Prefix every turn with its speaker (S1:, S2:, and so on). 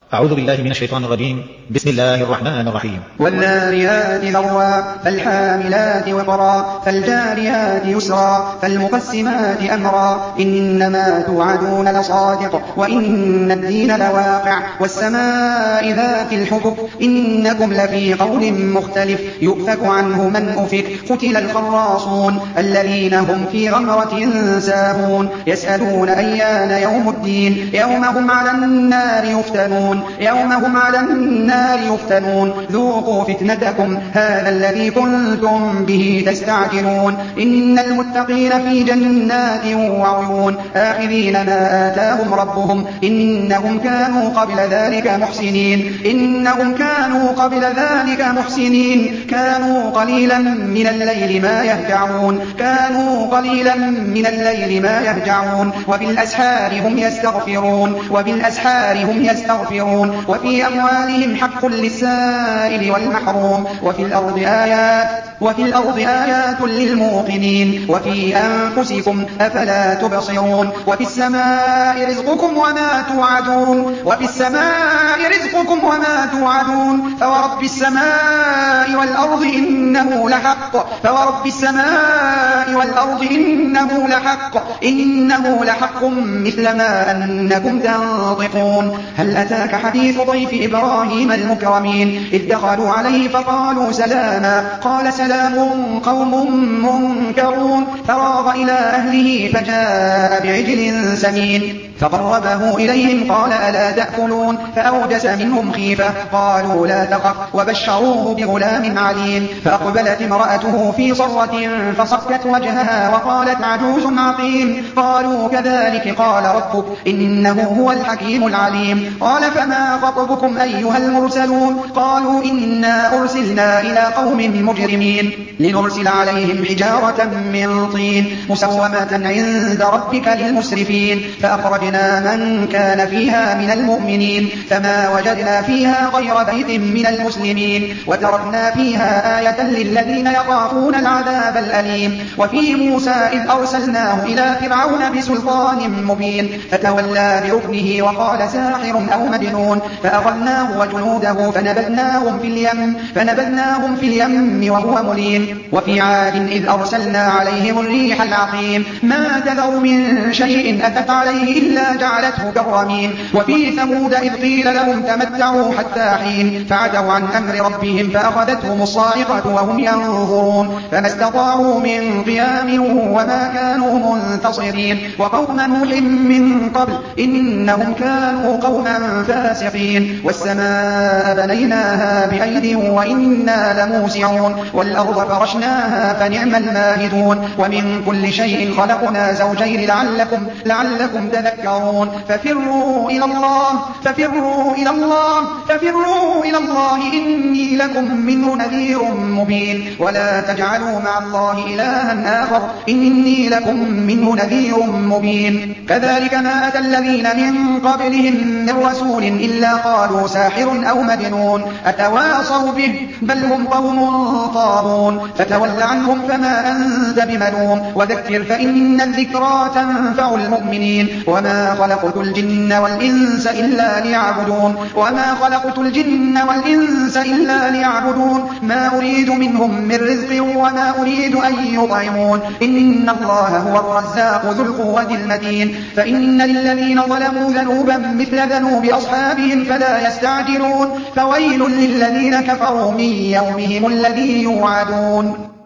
S1: أعوذ بالله من الشيطان الرجيم. بسم الله الرحمن الرحيم.
S2: والذاريات ذروا فالحاملات وقرا فالجاريات يسرا فالمقسمات أمرا إنما توعدون لصادق وإن الدين لواقع والسماء ذات الحبك إنكم لفي قول مختلف يؤفك عنه من أفك قتل الخراصون الذين هم في غمرة ساهون يسألون أيان يوم الدين يوم هم على النار يفتنون ذوقوا فتنتكم هذا الذي كنتم به تستعجلون إن المتقين في جنات وعيون آخذين ما آتاهم ربهم إنهم كانوا قبل ذلك محسنين كانوا قليلا من الليل ما يهجعون وبالأسحار هم يستغفرون وفي أموالهم حق للسائل والمحروم وفي الأرض آيات للموقنين وفي أنفسكم أفلا تبصرون وفي السماء رزقكم وما توعدون فورب السماء والأرض إنه لحق مثل ما أنكم تنطقون هل أتاك حديث ضيف إبراهيم المكرمين إذ دخلوا عليه فقالوا سلاما قال سلام قوم منكرون فراغ إلى أهله فجاء بعجل سمين فقربه إليهم قال ألا تأكلون فأوجس منهم خيفة قالوا لا تخف وبشروه بغلام عليم فأقبلت امرأته في صرة فصكت وجهها وقالت عجوز عقيم قالوا كذلك قال ربك إنه هو الحكيم العليم قال فما خطبكم أيها المرسلون قالوا إنا أرسلنا إلى قوم مجرمين لنرسل عليهم حجارة من طين مسومة عند ربك للمسرفين فأخرجنا من كان فيها من المؤمنين فما وجدنا فيها غير بيت من المسلمين وتركنا فيها آية للذين يخافون العذاب الأليم وفي موسى إذ أرسلناه إلى فرعون بسلطان مبين فتولى بركنه وقال ساحر أو مجنون فأخذناه وجنوده فنبذناهم في اليم وهو مليم وفي عاد إذ أرسلنا عليهم الريح العقيم ما تذر من شيء أتت عليه إلا جعلته كالرميم وفي ثمود إذ قيل لهم تمتعوا حتى حين فعتوا عن أمر ربهم فأخذتهم الصاعقة وهم ينظرون فما استطاعوا من قيام وما كانوا منتصرين وقوم نوح من قبل إنهم كانوا قوما فاسقين والسماء بنيناها بأيد وإنا لموسعون والأرض فرشناها فنعم الماهدون ومن كل شيء خلقنا زوجين لعلكم تذكرون ففروا إلى الله إني لكم منه نذير مبين ولا تجعلوا مع الله إلها آخر إني لكم منه نذير مبين كذلك ما أتى الذين من قبلهم من رسول إلا قالوا ساحر أو مجنون أتواصوا به بل هم قوم طاغون فتول عنهم فما أنت بملوم وذكر فإن الذكرى تنفع المؤمنين وما خلقت الجن والإنس إلا ليعبدون ما أريد منهم من رزق وما أريد أن يطعمون إن الله هو الرزاق ذو القوة المتين فإن للذين ظلموا ذنوبا مثل ذنوب أصحابهم فلا يستعجلون فويل للذين كفروا من يومهم الذي يوعدون